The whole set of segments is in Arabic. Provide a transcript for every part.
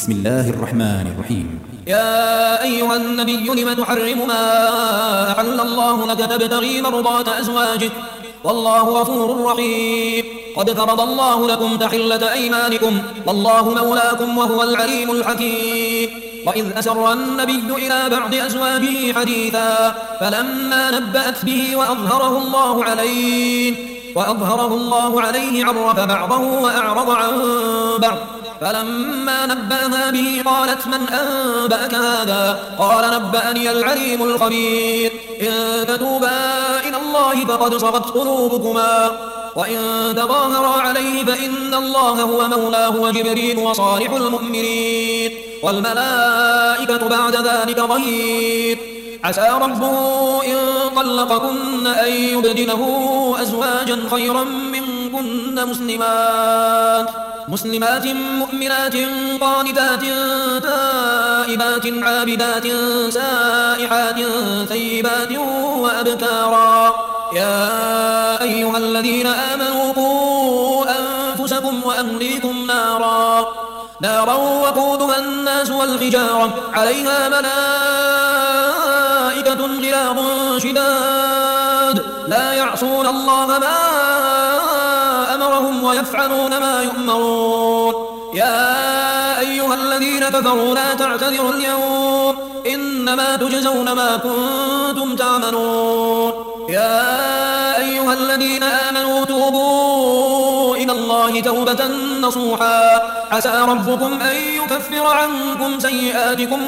بسم الله الرحمن الرحيم. يا أيها النبي لم تحرم ما أحل الله لك تبتغي مرضات أزواجك والله غفور رحيم. قد فرض الله لكم تحلة أيمانكم والله مولاكم وهو العليم الحكيم. وإذ أسر النبي إلى بعض أزواجه حديثا فلما نبأت به وأظهره الله عليه عرف بعضه وأعرض عن بعض. فلما نبأها به قالت من أنبأك هذا؟ قال نبأني العليم الخبير. إن تتوبا إلى الله فقد صغت قلوبكما وإن تظاهرا عليه فإن الله هو مولاه وجبريل وصالح المؤمنين والملائكة بعد ذلك ظهير. عسى ربه إن طلقكن أن يبدله أزواجا خيرا منكن مسلمات مؤمنات قانتات تائبات عابدات سائحات ثيبات وأبكارا. يا أيها الذين آمنوا قوا أنفسكم وأهليكم نارا وقودها الناس والحجارة عليها ملائكة غلاظ شداد لا يعصون الله ما أمرهم ويفعلون ما يؤمرون. يا أيها الذين كفروا لا تعتذروا اليوم إنما تجزون ما كنتم تعملون. يا أيها الذين آمنوا توبوا إلى الله توبة نصوحا عسى ربكم أن يكفر عنكم سيئاتكم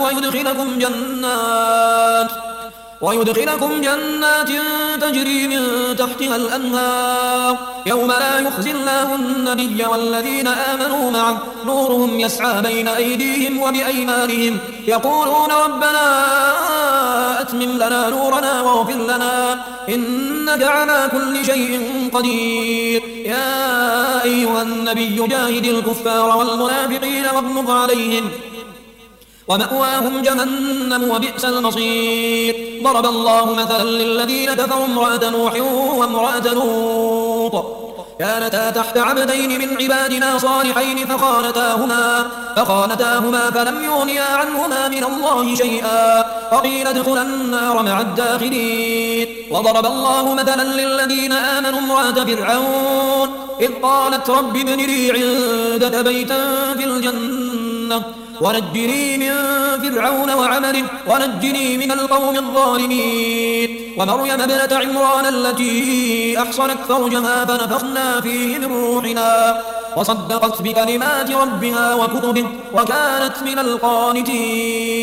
ويدخلكم جنات تجري من تحتها الأنهار يوم لا يخزي الله النبي والذين آمنوا معه نورهم يسعى بين أيديهم وبأيمانهم يقولون ربنا أتمم لنا نورنا واغفر لنا إنك على كل شيء قدير. يا أيها النبي جاهد الكفار والمنافقين واغلظ عليهم ومأواهم جهنم وبئس المصير. ضرب الله مثلا للذين كفروا امرأة نوح وامرأة لوط كانتا تحت عبدين من عبادنا صالحين فخانتاهما فلم يغنيا عنهما من الله شيئا وقيل ادخلا النار مع الداخلين. وضرب الله مثلا للذين آمنوا امرأة فرعون إذ قالت رب ابن لي عندك بيتا في الجنة ونجني من فرعون وعمله ونجني من القوم الظالمين. ومريم ابنة عمران التي أحصنت فرجها فنفخنا فيه من روحنا وصدقت بكلمات ربها وكتبه وكانت من القانتين.